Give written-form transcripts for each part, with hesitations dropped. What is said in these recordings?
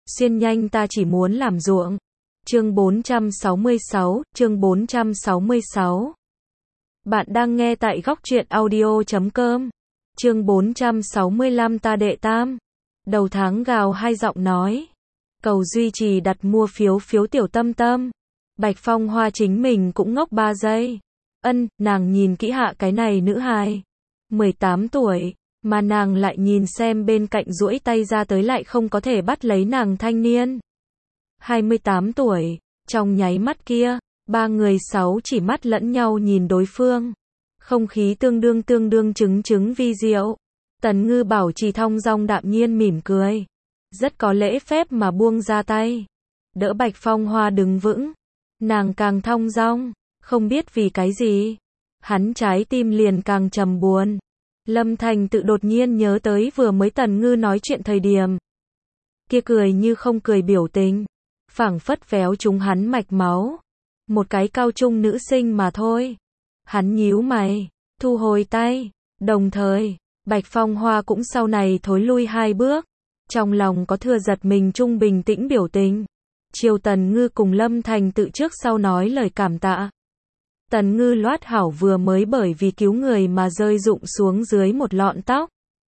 Xuyên nhanh ta chỉ muốn làm ruộng. Chương 466. Bạn đang nghe tại góc truyện audio.com. Chương 465 ta đệ tam. Đầu tháng gào hai giọng nói. Cầu duy trì đặt mua phiếu tiểu tâm tâm. Bạch Phong Hoa chính mình cũng ngốc 3 giây. Nàng nhìn kỹ hạ cái này nữ hài. 18 tuổi, mà nàng lại nhìn xem bên cạnh duỗi tay ra tới lại không có thể bắt lấy nàng thanh niên. 28 tuổi, trong nháy mắt kia, ba người sáu chỉ mắt lẫn nhau nhìn đối phương. Không khí tương đương chứng vi diệu. Tần Ngư bảo trì thong dong đạm nhiên mỉm cười. Rất có lễ phép mà buông ra tay. Đỡ Bạch Phong Hoa đứng vững. Nàng càng thong dong, không biết vì cái gì. Hắn trái tim liền càng trầm buồn. Lâm Thành tự đột nhiên nhớ tới vừa mới Tần Ngư nói chuyện thời điểm. Kia cười như không cười biểu tình. Phảng phất véo trúng hắn mạch máu. Một cái cao trung nữ sinh mà thôi. Hắn nhíu mày, thu hồi tay. Đồng thời, Bạch Phong Hoa cũng sau này thối lui 2 bước. Trong lòng có thừa giật mình trung bình tĩnh biểu tình. Chiều Tần Ngư cùng Lâm Thành tự trước sau nói lời cảm tạ. Tần Ngư loát hảo vừa mới bởi vì cứu người mà rơi rụng xuống dưới một lọn tóc.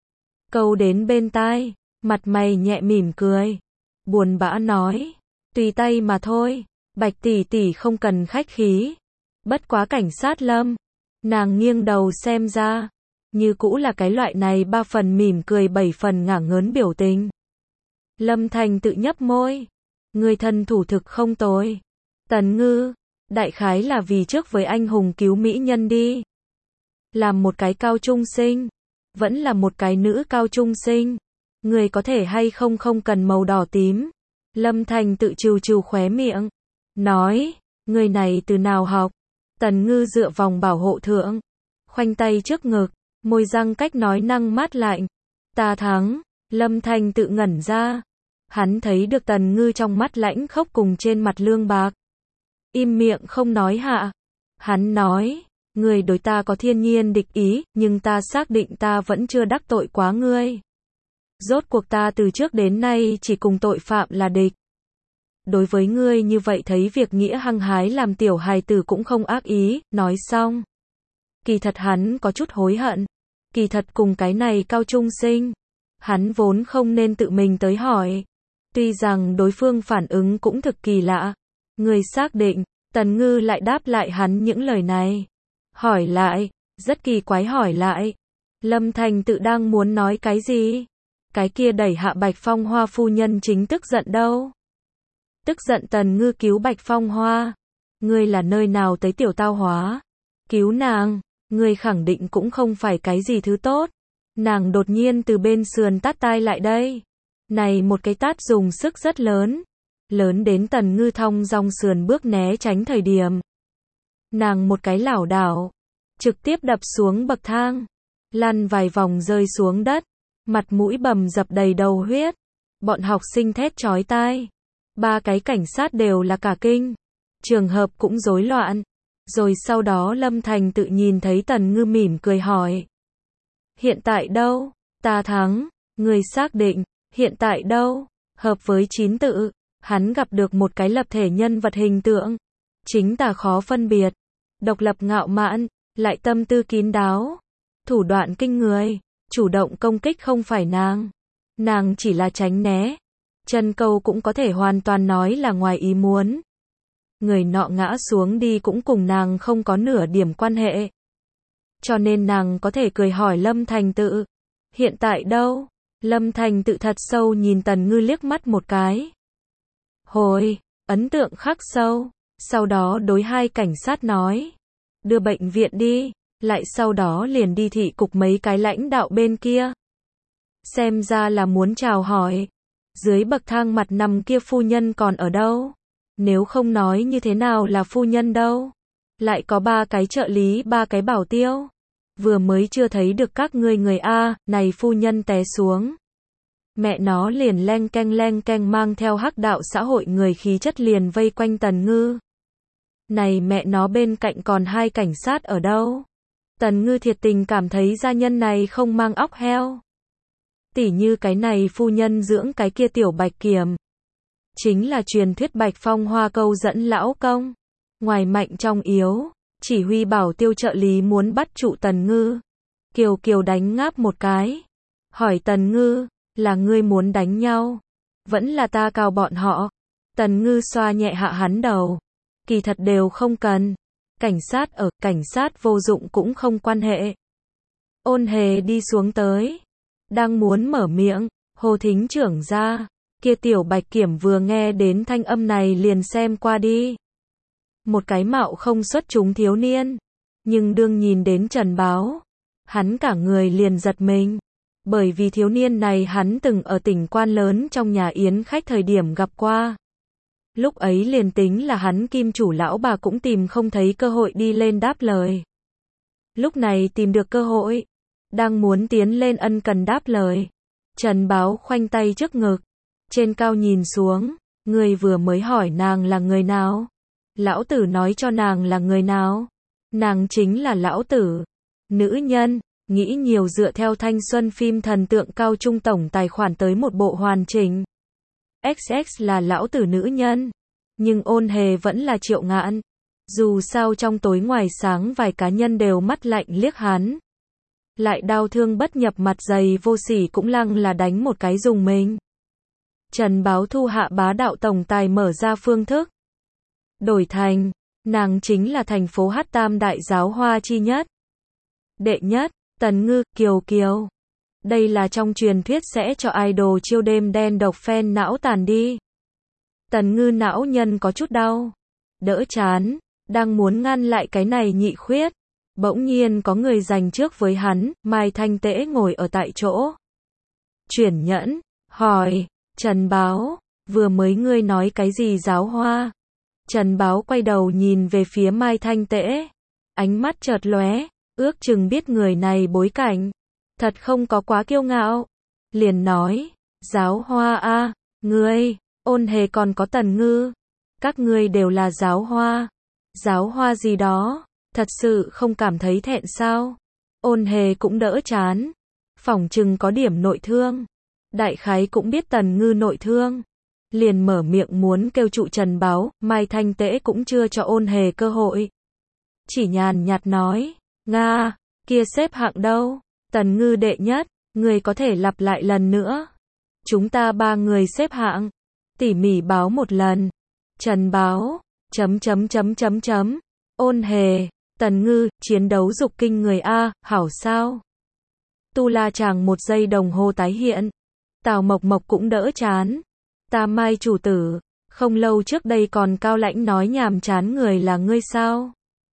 Câu đến bên tai, mặt mày nhẹ mỉm cười. Buồn bã nói, tùy tay mà thôi, Bạch tỷ tỷ không cần khách khí. Bất quá cảnh sát Lâm. Nàng nghiêng đầu xem ra, như cũ là cái loại này 3 phần mỉm cười 7 phần ngả ngớn biểu tình. Lâm Thành tự nhấp môi. Người thân thủ thực không tồi. Tần Ngư, đại khái là vì trước với anh hùng cứu mỹ nhân đi. Làm một cái cao trung sinh, vẫn là một cái nữ cao trung sinh. Người có thể hay không cần màu đỏ tím. Lâm Thành tự trừ khóe miệng. Nói, người này từ nào học? Tần Ngư dựa vòng bảo hộ thượng. Khoanh tay trước ngực, môi răng cách nói năng mát lạnh. Ta thắng. Lâm Thành tự ngẩn ra. Hắn thấy được Tần Ngư trong mắt lãnh khốc cùng trên mặt lương bạc. Im miệng không nói hạ. Hắn nói, người đối ta có thiên nhiên địch ý, nhưng ta xác định ta vẫn chưa đắc tội quá ngươi. Rốt cuộc ta từ trước đến nay chỉ cùng tội phạm là địch. Đối với ngươi như vậy thấy việc nghĩa hăng hái làm tiểu hài tử cũng không ác ý, nói xong. Kỳ thật hắn có chút hối hận. Kỳ thật cùng cái này cao trung sinh. Hắn vốn không nên tự mình tới hỏi. Tuy rằng đối phương phản ứng cũng thực kỳ lạ. Người xác định, Tần Ngư lại đáp lại hắn những lời này. Hỏi lại, rất kỳ quái hỏi lại. Lâm Thành tự đang muốn nói cái gì? Cái kia đẩy hạ Bạch Phong Hoa phu nhân chính tức giận đâu? Tức giận Tần Ngư cứu Bạch Phong Hoa. Ngươi là nơi nào tới tiểu tao hóa? Cứu nàng, ngươi khẳng định cũng không phải cái gì thứ tốt. Nàng đột nhiên từ bên sườn tát tai lại đây. Này một cái tát dùng sức rất lớn. Lớn đến Tần Ngư thong dong sườn bước né tránh thời điểm. Nàng một cái lảo đảo. Trực tiếp đập xuống bậc thang. Lăn vài vòng rơi xuống đất. Mặt mũi bầm dập đầy đầu huyết. Bọn học sinh thét chói tai. 3 cái cảnh sát đều là cả kinh. Trường hợp cũng rối loạn. Rồi sau đó Lâm Thành tự nhìn thấy Tần Ngư mỉm cười hỏi. Hiện tại đâu? Ta thắng. Người xác định. Hiện tại đâu? Hợp với 9 tự. Hắn gặp được một cái lập thể nhân vật hình tượng. Chính tà khó phân biệt. Độc lập ngạo mạn. Lại tâm tư kín đáo. Thủ đoạn kinh người. Chủ động công kích không phải nàng. Nàng chỉ là tránh né. Chân câu cũng có thể hoàn toàn nói là ngoài ý muốn. Người nọ ngã xuống đi cũng cùng nàng không có nửa điểm quan hệ. Cho nên nàng có thể cười hỏi Lâm Thành tự. Hiện tại đâu? Lâm Thành tự thật sâu nhìn Tần Ngư liếc mắt một cái. Hồi, ấn tượng khắc sâu. Sau đó đối 2 cảnh sát nói. Đưa bệnh viện đi. Lại sau đó liền đi thị cục mấy cái lãnh đạo bên kia. Xem ra là muốn chào hỏi. Dưới bậc thang mặt nằm kia phu nhân còn ở đâu? Nếu không nói như thế nào là phu nhân đâu? Lại có 3 cái trợ lý 3 cái bảo tiêu. Vừa mới chưa thấy được các ngươi người A, này phu nhân té xuống. Mẹ nó liền leng keng mang theo hắc đạo xã hội người khí chất liền vây quanh Tần Ngư. Này mẹ nó bên cạnh còn 2 cảnh sát ở đâu? Tần Ngư thiệt tình cảm thấy gia nhân này không mang óc heo. Tỉ như cái này phu nhân dưỡng cái kia tiểu Bạch Kiểm. chính là truyền thuyết Bạch Phong Hoa câu dẫn lão công. Ngoài mạnh trong yếu, chỉ huy bảo tiêu trợ lý muốn bắt trụ Tần Ngư. Kiều Kiều đánh ngáp một cái. Hỏi Tần Ngư, là ngươi muốn đánh nhau? Vẫn là ta cào bọn họ? Tần Ngư xoa nhẹ hạ hắn đầu. Kỳ thật đều không cần. Cảnh sát vô dụng cũng không quan hệ. Ôn Hề đi xuống tới. Đang muốn mở miệng, Hồ Thính trưởng ra. Kia tiểu Bạch Kiểm vừa nghe đến thanh âm này liền xem qua đi. Một cái mạo không xuất chúng thiếu niên. Nhưng đương nhìn đến Trần Báo, hắn cả người liền giật mình. Bởi vì thiếu niên này hắn từng ở tỉnh quan lớn trong nhà yến khách thời điểm gặp qua. Lúc ấy liền tính là hắn kim chủ lão bà cũng tìm không thấy cơ hội đi lên đáp lời. Lúc này tìm được cơ hội, đang muốn tiến lên ân cần đáp lời. Trần Báo khoanh tay trước ngực, trên cao nhìn xuống, người vừa mới hỏi nàng là người nào? Lão tử nói cho nàng là người nào? Nàng chính là lão tử. Nữ nhân, nghĩ nhiều dựa theo thanh xuân phim thần tượng cao trung tổng tài khoản tới một bộ hoàn chỉnh. XX là lão tử nữ nhân. Nhưng Ôn Hề vẫn là Triệu Ngạn. Dù sao trong tối ngoài sáng vài cá nhân đều mắt lạnh liếc hắn. Lại đau thương bất nhập mặt dày vô sỉ cũng lăng là đánh một cái dùng mình. Trần Báo thu hạ bá đạo tổng tài mở ra phương thức. Đổi thành, nàng chính là thành phố hát tam đại giáo hoa chi nhất. Đệ nhất, Tần Ngư, Kiều Kiều. Đây là trong truyền thuyết sẽ cho idol chiêu đêm đen độc fan não tàn đi. Tần Ngư não nhân có chút đau. Đỡ chán, đang muốn ngăn lại cái này nhị khuyết. Bỗng nhiên có người giành trước với hắn, Mai Thanh Tễ ngồi ở tại chỗ. Chuyển nhẫn, hỏi, Trần Báo, vừa mới ngươi nói cái gì giáo hoa? Trần Báo quay đầu nhìn về phía Mai Thanh Tễ. Ánh mắt chợt lóe, ước chừng biết người này bối cảnh. Thật không có quá kiêu ngạo. Liền nói, giáo hoa a, ngươi, Ôn Hề còn có Tần Ngư. Các ngươi đều là giáo hoa. Giáo hoa gì đó, thật sự không cảm thấy thẹn sao? Ôn Hề cũng đỡ chán. Phỏng chừng có điểm nội thương. Đại khái cũng biết Tần Ngư nội thương. Liền mở miệng muốn kêu trụ Trần Báo, Mai Thanh Tễ cũng chưa cho Ôn Hề cơ hội. Chỉ nhàn nhạt nói, Nga, kia xếp hạng đâu? Tần Ngư đệ nhất, người có thể lặp lại lần nữa. Chúng ta ba người xếp hạng. Tỉ mỉ báo một lần. Trần Báo, ... Ôn Hề, Tần Ngư, chiến đấu dục kinh người a, hảo sao? Tu La Chàng một giây đồng hồ tái hiện. Tào Mộc Mộc cũng đỡ chán. Ta Mai chủ tử, không lâu trước đây còn cao lãnh nói nhàm chán người là ngươi sao?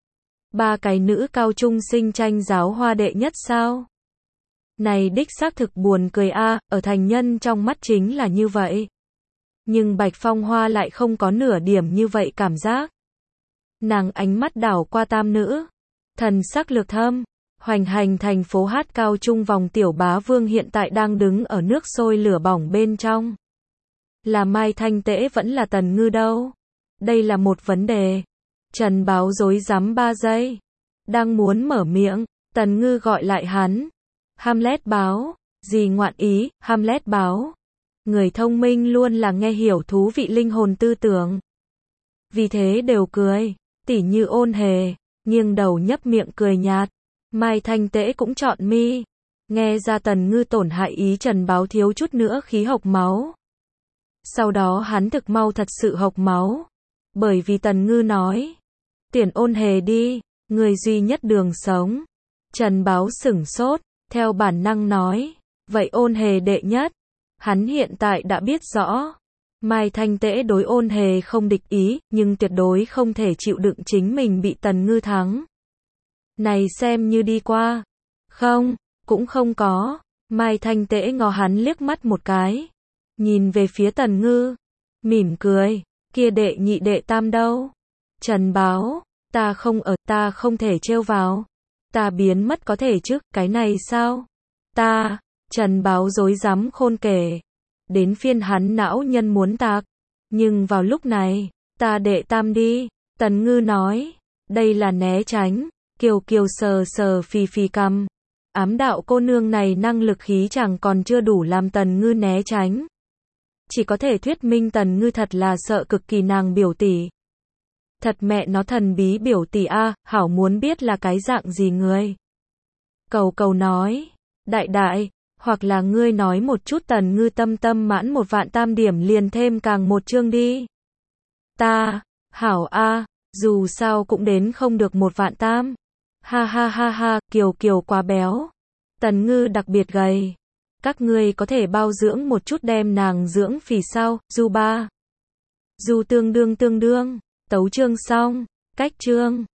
Ba cái nữ cao trung sinh tranh giáo hoa đệ nhất sao? Này đích xác thực buồn cười a, ở thành nhân trong mắt chính là như vậy. Nhưng Bạch Phong Hoa lại không có nửa điểm như vậy cảm giác. Nàng ánh mắt đảo qua tam nữ. Thần sắc lược thâm. Hoành hành thành phố hát cao trung vòng tiểu bá vương hiện tại đang đứng ở nước sôi lửa bỏng bên trong. Là Mai Thanh Tễ vẫn là Tần Ngư đâu? Đây là một vấn đề. Trần Báo rối rắm 3 giây. Đang muốn mở miệng, Tần Ngư gọi lại hắn. Hamlet báo. Gì ngoạn ý, Hamlet báo. Người thông minh luôn là nghe hiểu thú vị linh hồn tư tưởng. Vì thế đều cười. Tỉ như Ôn Hề, nghiêng đầu nhấp miệng cười nhạt. Mai Thanh Tễ cũng chọn mi. Nghe ra Tần Ngư tổn hại ý Trần Báo thiếu chút nữa khí hộc máu. Sau đó hắn thực mau thật sự hộc máu. Bởi vì Tần Ngư nói. Tuyển Ôn Hề đi, người duy nhất đường sống. Trần Báo sửng sốt, theo bản năng nói. Vậy Ôn Hề đệ nhất. Hắn hiện tại đã biết rõ. Mai Thanh Tễ đối Ôn Hề không địch ý, nhưng tuyệt đối không thể chịu đựng chính mình bị Tần Ngư thắng. Này xem như đi qua. Không, cũng không có. Mai Thanh Tễ ngó hắn liếc mắt một cái. Nhìn về phía Tần Ngư. Mỉm cười. Kia đệ nhị đệ tam đâu? Trần Báo. Ta không ở, ta không thể trêu vào. Ta biến mất có thể chứ, cái này sao? Ta. Trần Báo rối rắm khôn kể. Đến phiên hắn não nhân muốn tạc. Nhưng vào lúc này, ta đệ tam đi. Tần Ngư nói. Đây là né tránh. Kiều Kiều sờ sờ phì phì cằm. Ám đạo cô nương này năng lực khí chẳng còn chưa đủ làm Tần Ngư né tránh. chỉ có thể thuyết minh Tần Ngư thật là sợ cực kỳ nàng biểu tỷ. Thật mẹ nó thần bí biểu tỷ a, hảo muốn biết là cái dạng gì người. Cầu cầu nói, đại đại, hoặc là ngươi nói một chút Tần Ngư tâm tâm mãn 1 vạn tam điểm liền thêm càng 1 chương đi. Ta, hảo a, dù sao cũng đến không được 1 vạn tam. Ha ha ha ha, Kiều Kiều quá béo. Tần Ngư đặc biệt gầy. Các ngươi có thể bao dưỡng một chút đem nàng dưỡng phì sao, du ba. Du tương đương, tấu chương xong, cách chương.